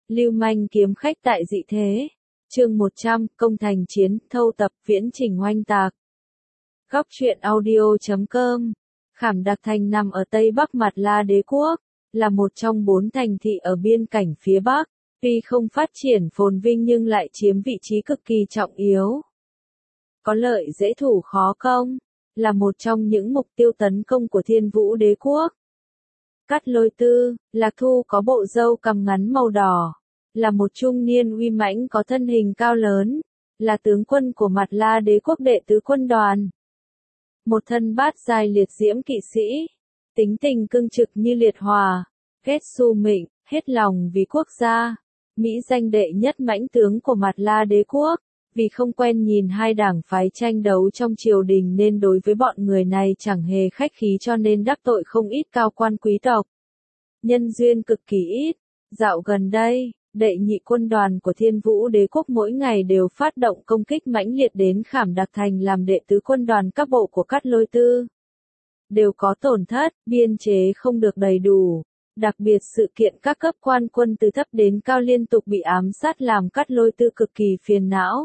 Lưu manh kiếm khách tại dị thế. Chương 100, công thành chiến, thâu tập, viễn chỉnh oanh tạc. Góc truyện audio.com. Khảm Đặc Thành nằm ở Tây Bắc Mạt La Đế quốc, là một trong 4 thành thị ở biên cảnh phía Bắc, tuy không phát triển phồn vinh nhưng lại chiếm vị trí cực kỳ trọng yếu. Có lợi dễ thủ khó công, là một trong những mục tiêu tấn công của Thiên Vũ Đế quốc. Cát Lôi Tư, Lạc Thu có bộ râu cằm ngắn màu đỏ, là một trung niên uy mãnh có thân hình cao lớn, là tướng quân của Mạt La Đế quốc đệ tứ quân đoàn. Một thân bát giai liệt diễm kỵ sĩ, tính tình cương trực như liệt hỏa, ghét xu mịnh, hết lòng vì quốc gia, mỹ danh đệ nhất mãnh tướng của Mạt La Đế quốc. Vì không quen nhìn hai đảng phái tranh đấu trong triều đình nên đối với bọn người này chẳng hề khách khí cho nên đắc tội không ít cao quan quý tộc. Nhân duyên cực kỳ ít. Dạo gần đây, đệ nhị quân đoàn của Thiên Vũ Đế quốc mỗi ngày đều phát động công kích mãnh liệt đến Khảm Đặc Thành làm đệ tứ quân đoàn các bộ của Cát Lôi Tư. Đều có tổn thất, biên chế không được đầy đủ. Đặc biệt sự kiện các cấp quan quân từ thấp đến cao liên tục bị ám sát làm Cát Lôi Tư cực kỳ phiền não.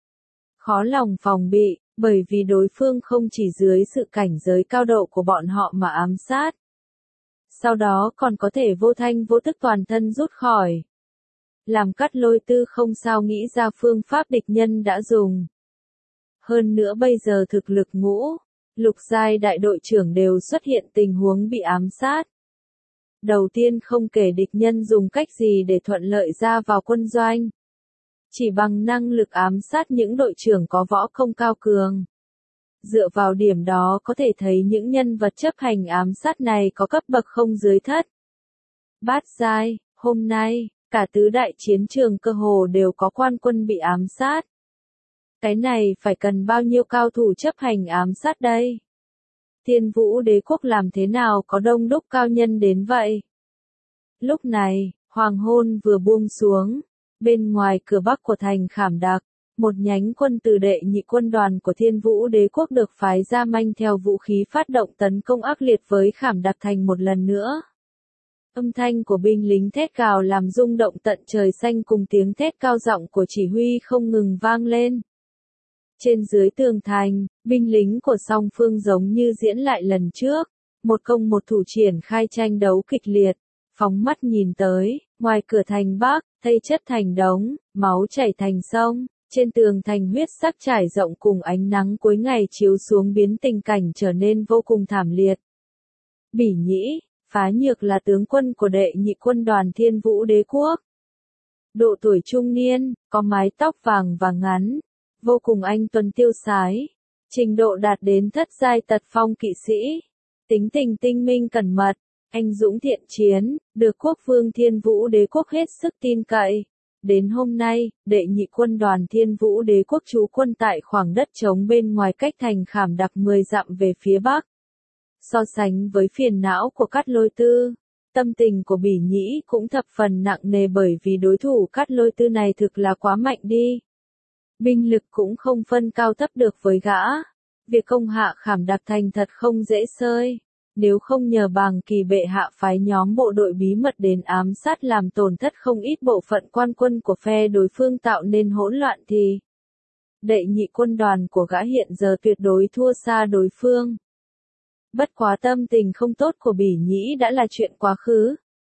Khó lòng phòng bị, bởi vì đối phương không chỉ dưới sự cảnh giới cao độ của bọn họ mà ám sát. Sau đó còn có thể vô thanh vô tức toàn thân rút khỏi. Làm Cát Lôi Tư không sao nghĩ ra phương pháp địch nhân đã dùng. Hơn nữa bây giờ thực lực ngũ, lục giai đại đội trưởng đều xuất hiện tình huống bị ám sát. Đầu tiên không kể địch nhân dùng cách gì để thuận lợi ra vào quân doanh. Chỉ bằng năng lực ám sát những đội trưởng có võ công cao cường. Dựa vào điểm đó có thể thấy những nhân vật chấp hành ám sát này có cấp bậc không dưới thất. Bát giai, hôm nay, cả tứ đại chiến trường cơ hồ đều có quan quân bị ám sát. Cái này phải cần bao nhiêu cao thủ chấp hành ám sát đây? Thiên Vũ Đế quốc làm thế nào có đông đúc cao nhân đến vậy? Lúc này, hoàng hôn vừa buông xuống. Bên ngoài cửa bắc của thành Khảm Đặc, một nhánh quân từ đệ nhị quân đoàn của Thiên Vũ Đế quốc được phái ra manh theo vũ khí phát động tấn công ác liệt với Khảm Đặc Thành một lần nữa. Âm thanh của binh lính thét gào làm rung động tận trời xanh cùng tiếng thét cao giọng của chỉ huy không ngừng vang lên. Trên dưới tường thành, binh lính của song phương giống như diễn lại lần trước, một công một thủ triển khai tranh đấu kịch liệt. Phóng mắt nhìn tới, ngoài cửa thành Bắc, thây chất thành đống, máu chảy thành sông, trên tường thành huyết sắc trải rộng cùng ánh nắng cuối ngày chiếu xuống biến tình cảnh trở nên vô cùng thảm liệt. Bỉ Nhĩ, Phá Nhược là tướng quân của đệ nhị quân đoàn Thiên Vũ Đế quốc. Độ tuổi trung niên, có mái tóc vàng và ngắn, vô cùng anh tuấn tiêu sái, trình độ đạt đến thất giai tật phong kỵ sĩ, tính tình tinh minh cẩn mật. Anh dũng thiện chiến, được quốc vương Thiên Vũ Đế quốc hết sức tin cậy. Đến hôm nay, đệ nhị quân đoàn Thiên Vũ Đế quốc trú quân tại khoảng đất trống bên ngoài cách thành Khảm Đặc 10 dặm về phía bắc. So sánh với phiền não của Cát Lôi Tư, tâm tình của Bỉ Nhĩ cũng thập phần nặng nề bởi vì đối thủ Cát Lôi Tư này thực là quá mạnh đi. Binh lực cũng không phân cao thấp được với gã. Việc công hạ Khảm Đặc Thành thật không dễ xơi. Nếu không nhờ Bàng Kỳ bệ hạ phái nhóm bộ đội bí mật đến ám sát làm tổn thất không ít bộ phận quan quân của phe đối phương tạo nên hỗn loạn thì đệ nhị quân đoàn của gã hiện giờ tuyệt đối thua xa đối phương. Bất quá tâm tình không tốt của Bỉ Nhĩ đã là chuyện quá khứ.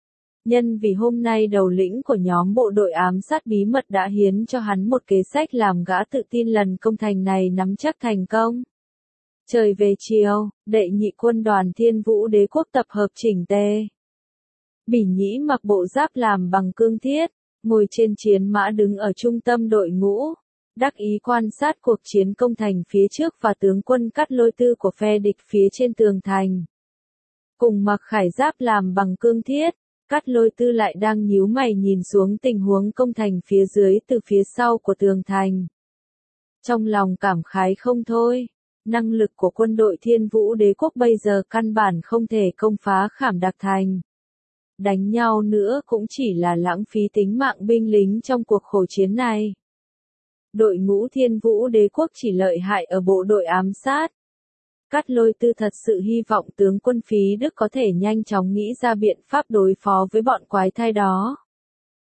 Nhân vì hôm nay đầu lĩnh của nhóm bộ đội ám sát bí mật đã hiến cho hắn một kế sách làm gã tự tin lần công thành này nắm chắc thành công. Trời về chiều, đệ nhị quân đoàn Thiên Vũ Đế quốc tập hợp chỉnh tề. Bỉ Nhĩ mặc bộ giáp làm bằng cương thiết, ngồi trên chiến mã đứng ở trung tâm đội ngũ, đắc ý quan sát cuộc chiến công thành phía trước và tướng quân Cát Lôi Tư của phe địch phía trên tường thành. Cùng mặc khải giáp làm bằng cương thiết, Cát Lôi Tư lại đang nhíu mày nhìn xuống tình huống công thành phía dưới từ phía sau của tường thành. Trong lòng cảm khái không thôi. Năng lực của quân đội Thiên Vũ Đế quốc bây giờ căn bản không thể công phá Khảm Đặc Thành. Đánh nhau nữa cũng chỉ là lãng phí tính mạng binh lính trong cuộc khổ chiến này. Đội ngũ Thiên Vũ Đế quốc chỉ lợi hại ở bộ đội ám sát. Cát Lôi Tư thật sự hy vọng tướng quân Phí Đức có thể nhanh chóng nghĩ ra biện pháp đối phó với bọn quái thai đó.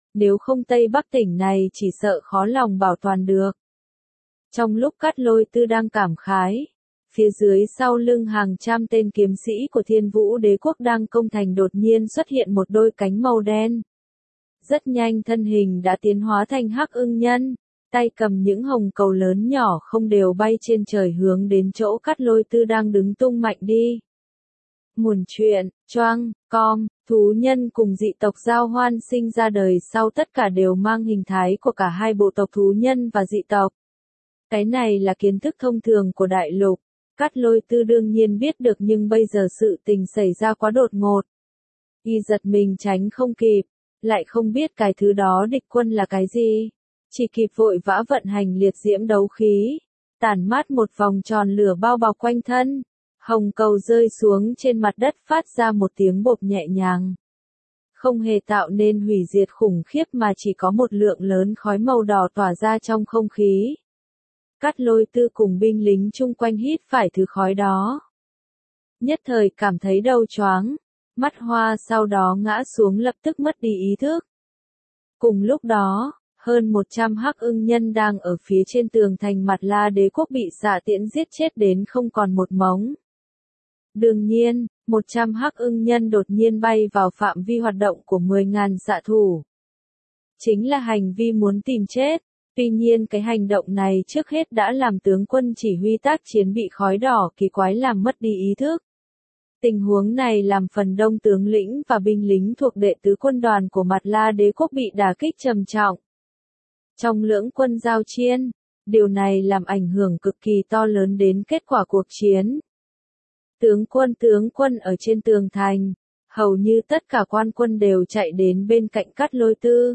nếu không Tây Bắc tỉnh này chỉ sợ khó lòng bảo toàn được. Trong lúc Cát Lôi Tư đang cảm khái, phía dưới sau lưng hàng trăm tên kiếm sĩ của Thiên Vũ Đế quốc đang công thành đột nhiên xuất hiện một đôi cánh màu đen. Rất nhanh thân hình đã tiến hóa thành Hắc Ưng Nhân, tay cầm những hồng cầu lớn nhỏ không đều bay trên trời hướng đến chỗ Cát Lôi Tư đang đứng tung mạnh đi. Nguồn chuyện, choang, com, thú nhân cùng dị tộc giao hoan sinh ra đời sau tất cả đều mang hình thái của cả hai bộ tộc thú nhân và dị tộc. Cái này là kiến thức thông thường của đại lục. Cát Lôi Tư đương nhiên biết được nhưng bây giờ sự tình xảy ra quá đột ngột. Y giật mình tránh không kịp, lại không biết cái thứ đó địch quân là cái gì. Chỉ kịp vội vã vận hành liệt diễm đấu khí, tản mát một vòng tròn lửa bao bọc quanh thân. Hồng cầu rơi xuống trên mặt đất phát ra một tiếng bộp nhẹ nhàng. Không hề tạo nên hủy diệt khủng khiếp mà chỉ có một lượng lớn khói màu đỏ tỏa ra trong không khí. Cát Lôi Tư cùng binh lính chung quanh hít phải thứ khói đó. Nhất thời cảm thấy đầu choáng, mắt hoa sau đó ngã xuống lập tức mất đi ý thức. Cùng lúc đó, hơn 100 Hắc Ưng Nhân đang ở phía trên tường thành Mặt La Đế quốc bị xạ tiễn giết chết đến không còn một mống. Đương nhiên, 100 Hắc Ưng Nhân đột nhiên bay vào phạm vi hoạt động của 10.000 xạ thủ. Chính là hành vi muốn tìm chết. Tuy nhiên cái hành động này trước hết đã làm tướng quân chỉ huy tác chiến bị khói đỏ kỳ quái làm mất đi ý thức. Tình huống này làm phần đông tướng lĩnh và binh lính thuộc đệ tứ quân đoàn của Mặt La Đế quốc bị đả kích trầm trọng. Trong lưỡng quân giao chiến, điều này làm ảnh hưởng cực kỳ to lớn đến kết quả cuộc chiến. Tướng quân ở trên tường thành, hầu như tất cả quan quân đều chạy đến bên cạnh Cát Lôi Tư.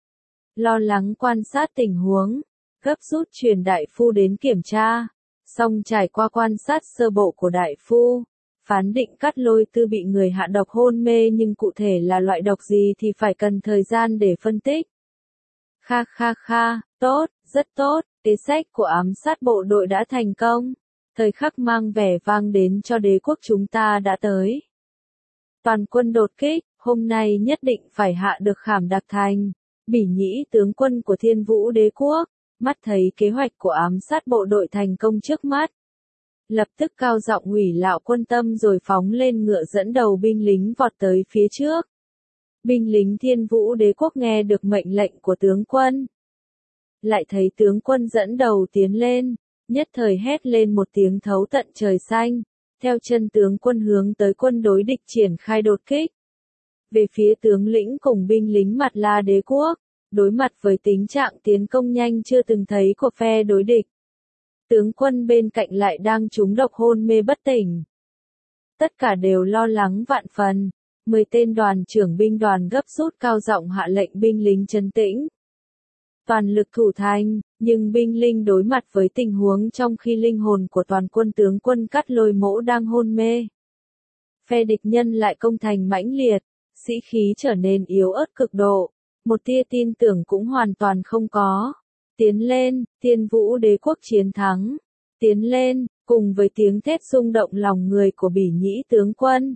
Lo lắng quan sát tình huống, gấp rút truyền đại phu đến kiểm tra, xong trải qua quan sát sơ bộ của đại phu, phán định Cát Lôi Tư bị người hạ độc hôn mê nhưng cụ thể là loại độc gì thì phải cần thời gian để phân tích. Tốt, rất tốt, kế sách của ám sát bộ đội đã thành công, thời khắc mang vẻ vang đến cho đế quốc chúng ta đã tới. Toàn quân đột kích, hôm nay nhất định phải hạ được Khảm Đặc Thành. Bỉ Nhĩ tướng quân của Thiên Vũ Đế quốc, mắt thấy kế hoạch của ám sát bộ đội thành công trước mắt. Lập tức cao giọng hủy lạo quân tâm rồi phóng lên ngựa dẫn đầu binh lính vọt tới phía trước. Binh lính Thiên Vũ Đế quốc nghe được mệnh lệnh của tướng quân. Lại thấy tướng quân dẫn đầu tiến lên, nhất thời hét lên một tiếng thấu tận trời xanh, theo chân tướng quân hướng tới quân đối địch triển khai đột kích. Về phía tướng lĩnh cùng binh lính Mặt La Đế quốc, đối mặt với tình trạng tiến công nhanh chưa từng thấy của phe đối địch. Tướng quân bên cạnh lại đang trúng độc hôn mê bất tỉnh. Tất cả đều lo lắng vạn phần, 10 tên đoàn trưởng binh đoàn gấp rút cao giọng hạ lệnh binh lính trấn tĩnh. Toàn lực thủ thành, nhưng binh lính đối mặt với tình huống trong khi linh hồn của toàn quân tướng quân Cát Lôi Mỗ đang hôn mê. Phe địch nhân lại công thành mãnh liệt, sĩ khí trở nên yếu ớt cực độ, một tia tin tưởng cũng hoàn toàn không có. Tiến lên, Thiên Vũ Đế quốc chiến thắng. Tiến lên, cùng với tiếng thét rung động lòng người của Bỉ Nhĩ tướng quân.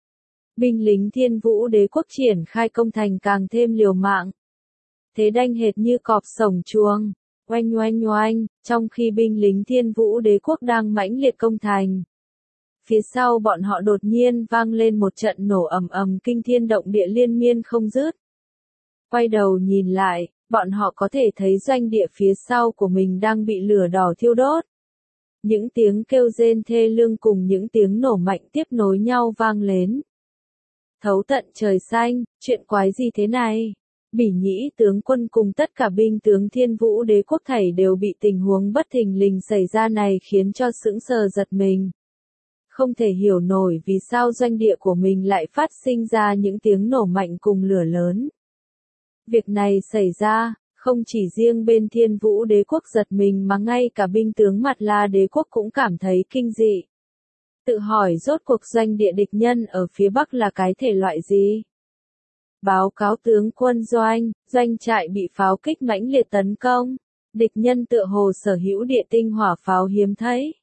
Binh lính Thiên Vũ Đế quốc triển khai công thành càng thêm liều mạng. Thế đanh hệt như cọp sổng chuông, oanh oanh oanh, trong khi binh lính Thiên Vũ Đế quốc đang mãnh liệt công thành. Phía sau bọn họ đột nhiên vang lên một trận nổ ầm ầm kinh thiên động địa liên miên không dứt. Quay đầu nhìn lại, bọn họ có thể thấy doanh địa phía sau của mình đang bị lửa đỏ thiêu đốt. Những tiếng kêu rên thê lương cùng những tiếng nổ mạnh tiếp nối nhau vang lên. Thấu tận trời xanh, chuyện quái gì thế này? Bỉ Nhĩ tướng quân cùng tất cả binh tướng Thiên Vũ Đế quốc thảy đều bị tình huống bất thình lình xảy ra này khiến cho sững sờ giật mình. Không thể hiểu nổi vì sao doanh địa của mình lại phát sinh ra những tiếng nổ mạnh cùng lửa lớn. Việc này xảy ra, không chỉ riêng bên Thiên Vũ Đế quốc giật mình mà ngay cả binh tướng Mặt La Đế quốc cũng cảm thấy kinh dị. Tự hỏi rốt cuộc doanh địa địch nhân ở phía Bắc là cái thể loại gì? Báo cáo tướng quân doanh trại bị pháo kích mãnh liệt tấn công. Địch nhân tựa hồ sở hữu địa tinh hỏa pháo hiếm thấy.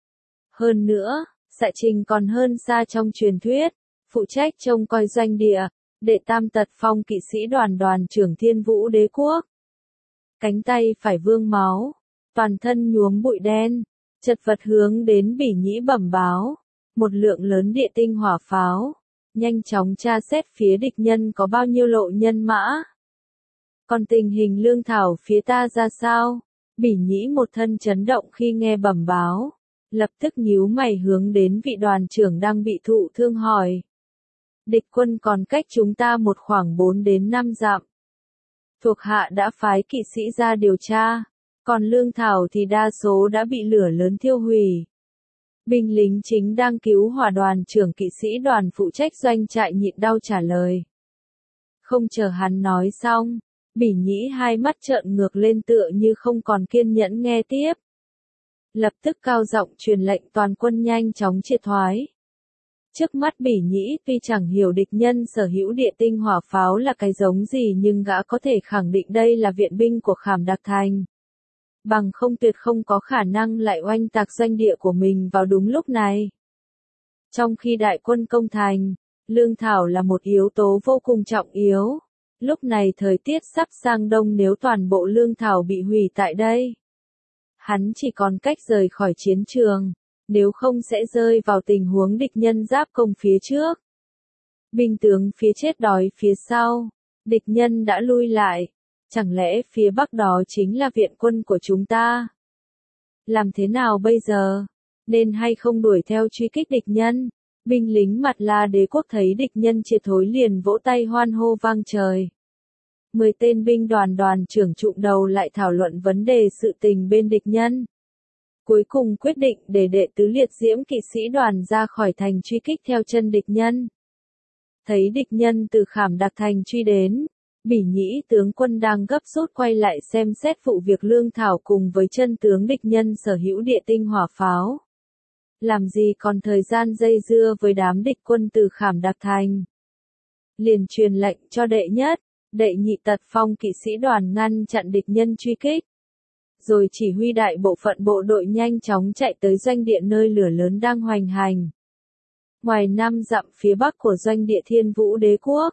Hơn nữa, xạ trình còn hơn xa trong truyền thuyết, phụ trách trông coi doanh địa, Đệ tam tật phong kỵ sĩ đoàn đoàn trưởng Thiên Vũ Đế Quốc. Cánh tay phải vương máu, toàn thân nhuốm bụi đen, chật vật hướng đến Bỉ Nhĩ bẩm báo. Một lượng lớn địa tinh hỏa pháo, nhanh chóng tra xét phía địch nhân có bao nhiêu lộ nhân mã. Còn tình hình lương thảo phía ta ra sao? Bỉ Nhĩ một thân chấn động khi nghe bẩm báo, lập tức nhíu mày hướng đến vị đoàn trưởng đang bị thụ thương hỏi. Địch quân còn cách chúng ta một khoảng 4 đến 5 dặm. Thuộc hạ đã phái kỵ sĩ ra điều tra, còn lương thảo thì đa số đã bị lửa lớn thiêu hủy. Binh lính chính đang cứu hỏa đoàn trưởng kỵ sĩ đoàn phụ trách doanh trại nhịn đau trả lời. Không chờ hắn nói xong, Bỉ Nhĩ hai mắt trợn ngược lên tựa như không còn kiên nhẫn nghe tiếp. Lập tức cao giọng truyền lệnh toàn quân nhanh chóng triệt thoái. Trước mắt Bỉ Nhĩ tuy chẳng hiểu địch nhân sở hữu địa tinh hỏa pháo là cái giống gì nhưng gã có thể khẳng định đây là viện binh của Khảm Đặc Thành. Bằng không tuyệt không có khả năng lại oanh tạc doanh địa của mình vào đúng lúc này. Trong khi đại quân công thành, lương thảo là một yếu tố vô cùng trọng yếu. Lúc này thời tiết sắp sang đông, nếu toàn bộ lương thảo bị hủy tại đây, hắn chỉ còn cách rời khỏi chiến trường, nếu không sẽ rơi vào tình huống địch nhân giáp công phía trước. Binh tướng phía chết đói phía sau, địch nhân đã lui lại, chẳng lẽ phía bắc đó chính là viện quân của chúng ta? Làm thế nào bây giờ? Nên hay không đuổi theo truy kích địch nhân? Binh lính Mặt La Đế quốc thấy địch nhân triệt thối liền vỗ tay hoan hô vang trời. 10 tên binh đoàn đoàn trưởng trụng đầu lại thảo luận vấn đề sự tình bên địch nhân. Cuối cùng quyết định để đệ tứ liệt diễm kỵ sĩ đoàn ra khỏi thành truy kích theo chân địch nhân. Thấy địch nhân từ Khảm Đặc Thành truy đến, Bỉ Nhĩ tướng quân đang gấp rút quay lại xem xét vụ việc lương thảo cùng với chân tướng địch nhân sở hữu địa tinh hỏa pháo. Làm gì còn thời gian dây dưa với đám địch quân từ Khảm Đặc Thành. Liền truyền lệnh cho đệ nhất, đệ nhị tật phong kỵ sĩ đoàn ngăn chặn địch nhân truy kích. Rồi chỉ huy đại bộ phận bộ đội nhanh chóng chạy tới doanh địa nơi lửa lớn đang hoành hành. Ngoài 5 dặm phía bắc của doanh địa Thiên Vũ Đế Quốc,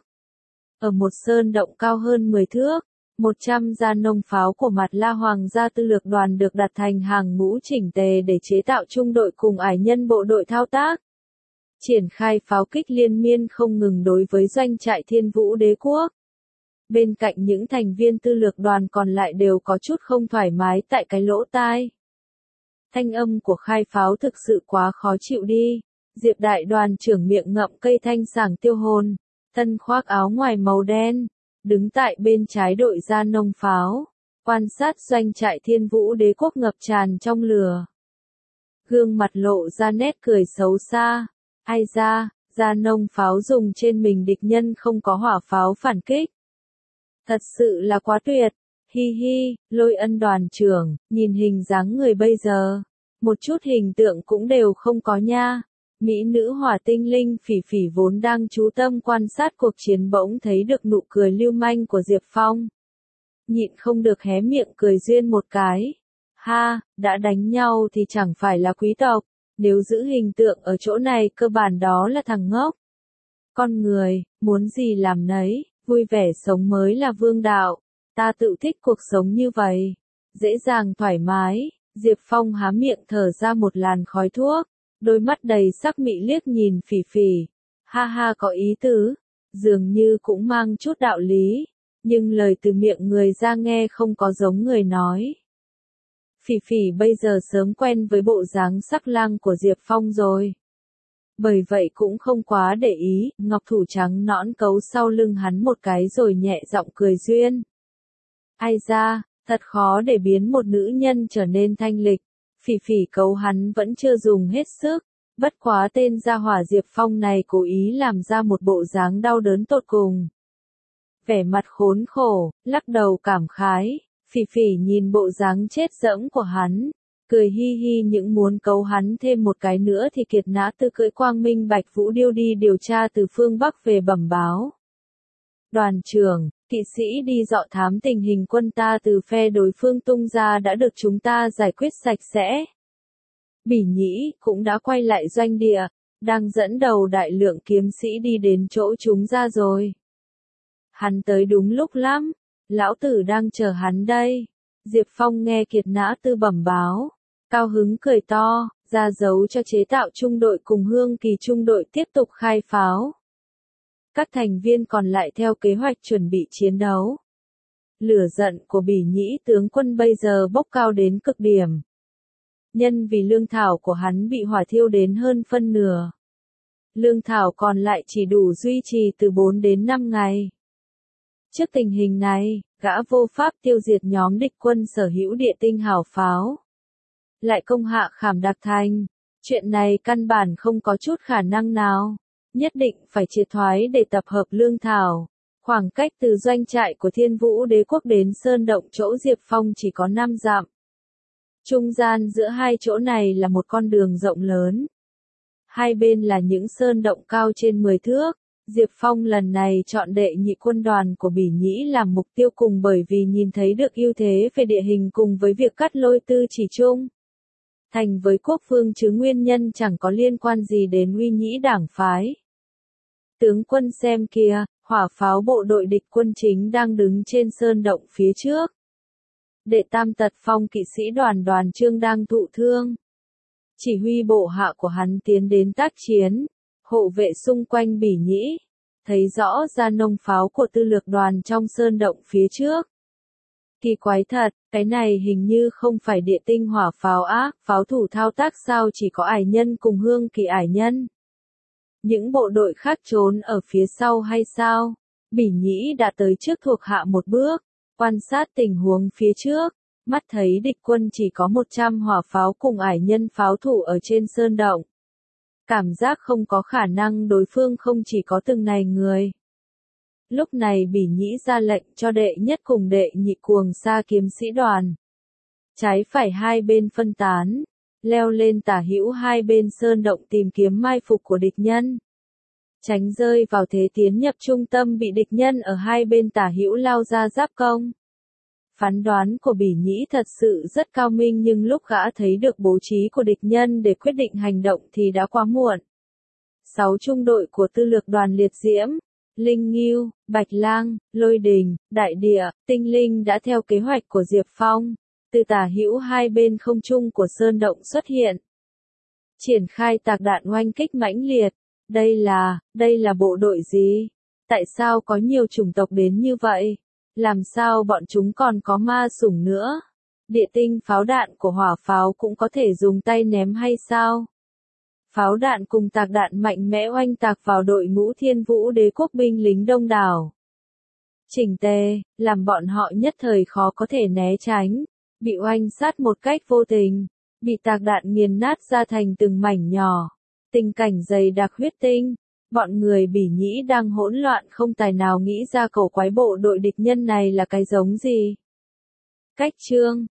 ở một sơn động cao hơn 10 thước, 100 gia nông pháo của Mặt La Hoàng gia tư lược đoàn được đặt thành hàng ngũ chỉnh tề để chế tạo trung đội cùng ải nhân bộ đội thao tác. Triển khai pháo kích liên miên không ngừng đối với doanh trại Thiên Vũ Đế Quốc. Bên cạnh những thành viên tư lược đoàn còn lại đều có chút không thoải mái tại cái lỗ tai. Thanh âm của khai pháo thực sự quá khó chịu đi. Diệp đại đoàn trưởng miệng ngậm cây thanh sảng tiêu hồn, thân khoác áo ngoài màu đen, đứng tại bên trái đội gia nông pháo, quan sát doanh trại Thiên Vũ Đế Quốc ngập tràn trong lửa. Gương mặt lộ ra nét cười xấu xa. Ai ra, gia nông pháo dùng trên mình địch nhân không có hỏa pháo phản kích. Thật sự là quá tuyệt. Hi hi, Lôi Ân đoàn trưởng, nhìn hình dáng người bây giờ, một chút hình tượng cũng đều không có nha. Mỹ nữ hỏa tinh linh Phỉ Phỉ vốn đang chú tâm quan sát cuộc chiến bỗng thấy được nụ cười lưu manh của Diệp Phong. Nhịn không được hé miệng cười duyên một cái. Ha, đã đánh nhau thì chẳng phải là quý tộc, nếu giữ hình tượng ở chỗ này cơ bản đó là thằng ngốc. Con người, muốn gì làm nấy, vui vẻ sống mới là vương đạo. Ta tự thích cuộc sống như vậy. Dễ dàng thoải mái. Diệp Phong há miệng thở ra một làn khói thuốc. Đôi mắt đầy sắc mị liếc nhìn Phỉ Phỉ. Ha ha, có ý tứ. Dường như cũng mang chút đạo lý. Nhưng lời từ miệng người ra nghe không có giống người nói. Phỉ Phỉ bây giờ sớm quen với bộ dáng sắc lang của Diệp Phong rồi. Bởi vậy cũng không quá để ý, ngọc thủ trắng nõn cấu sau lưng hắn một cái rồi nhẹ giọng cười duyên. Ai ra, thật khó để biến một nữ nhân trở nên thanh lịch. Phỉ Phỉ cấu hắn vẫn chưa dùng hết sức, bất quá tên gia hỏa Diệp Phong này cố ý làm ra một bộ dáng đau đớn tột cùng. Vẻ mặt khốn khổ, lắc đầu cảm khái, Phỉ Phỉ nhìn bộ dáng chết dẫm của hắn, cười hi hi, những muốn cấu hắn thêm một cái nữa thì kiệt nã tư cưỡi quang minh bạch vũ điêu đi điều tra từ phương Bắc về bẩm báo. Đoàn trưởng, kỵ sĩ đi dọ thám tình hình quân ta từ phe đối phương tung ra đã được chúng ta giải quyết sạch sẽ. Bỉ Nhĩ cũng đã quay lại doanh địa, đang dẫn đầu đại lượng kiếm sĩ đi đến chỗ chúng ra rồi. Hắn tới đúng lúc lắm, lão tử đang chờ hắn đây. Diệp Phong nghe Kiệt Nã Tư bẩm báo, cao hứng cười to, ra dấu cho chế tạo trung đội cùng Hương Kỳ trung đội tiếp tục khai pháo. Các thành viên còn lại theo kế hoạch chuẩn bị chiến đấu. Lửa giận của Bỉ Nhĩ tướng quân bây giờ bốc cao đến cực điểm. Nhân vì lương thảo của hắn bị hỏa thiêu đến hơn phân nửa. Lương thảo còn lại chỉ đủ duy trì từ 4 đến 5 ngày. Trước tình hình này, gã vô pháp tiêu diệt nhóm địch quân sở hữu địa tinh hào pháo. Lại công hạ Khảm Đặc Thành. Chuyện này căn bản không có chút khả năng nào. Nhất định phải triệt thoái để tập hợp lương thảo. Khoảng cách từ doanh trại của Thiên Vũ Đế quốc đến sơn động chỗ Diệp Phong chỉ có 5 dặm. Trung gian giữa hai chỗ này là một con đường rộng lớn. Hai bên là những sơn động cao trên 10 thước. Diệp Phong lần này chọn đệ nhị quân đoàn của Bỉ Nhĩ làm mục tiêu cùng bởi vì nhìn thấy được ưu thế về địa hình cùng với việc cắt lôi Tư Chỉ chung thành với quốc phương chứ nguyên nhân chẳng có liên quan gì đến Uy Nhĩ đảng phái. Tướng quân xem kìa, hỏa pháo bộ đội địch quân chính đang đứng trên sơn động phía trước. Đệ tam tật phong kỵ sĩ đoàn Đoàn Trương đang thụ thương. Chỉ huy bộ hạ của hắn tiến đến tác chiến, hộ vệ xung quanh Bỉ Nhĩ, thấy rõ ra nông pháo của tư lược đoàn trong sơn động phía trước. Kỳ quái thật, cái này hình như không phải địa tinh hỏa pháo ác, pháo thủ thao tác sao chỉ có ải nhân cùng Hương Kỳ ải nhân. Những bộ đội khác trốn ở phía sau hay sao? Bỉ Nhĩ đã tới trước thuộc hạ một bước, quan sát tình huống phía trước, mắt thấy địch quân chỉ có 100 hỏa pháo cùng ải nhân pháo thủ ở trên sơn động. Cảm giác không có khả năng đối phương không chỉ có từng này người. Lúc này Bỉ Nhĩ ra lệnh cho đệ nhất cùng đệ nhị cuồng sa kiếm sĩ đoàn. Trái phải hai bên phân tán, leo lên tả hữu hai bên sơn động tìm kiếm mai phục của địch nhân. Tránh rơi vào thế tiến nhập trung tâm bị địch nhân ở hai bên tả hữu lao ra giáp công. Phán đoán của Bỉ Nhĩ thật sự rất cao minh nhưng lúc gã thấy được bố trí của địch nhân để quyết định hành động thì đã quá muộn. 6 trung đội của tư lược đoàn Liệt Diễm, Linh Ngưu, Bạch Lang, Lôi Đình, Đại Địa, Tinh Linh đã theo kế hoạch của Diệp Phong, từ tả hữu hai bên không trung của sơn động xuất hiện. Triển khai tạc đạn oanh kích mãnh liệt. Đây là bộ đội gì? Tại sao có nhiều chủng tộc đến như vậy? Làm sao bọn chúng còn có ma sủng nữa? Địa tinh pháo đạn của hỏa pháo cũng có thể dùng tay ném hay sao? Pháo đạn cùng tạc đạn mạnh mẽ oanh tạc vào đội ngũ Thiên Vũ Đế quốc binh lính đông đảo. Chỉnh tề, làm bọn họ nhất thời khó có thể né tránh, bị oanh sát một cách vô tình, bị tạc đạn nghiền nát ra thành từng mảnh nhỏ. Tình cảnh dày đặc huyết tinh, bọn người Bỉ Nhĩ đang hỗn loạn không tài nào nghĩ ra cổ quái bộ đội địch nhân này là cái giống gì. Cách chương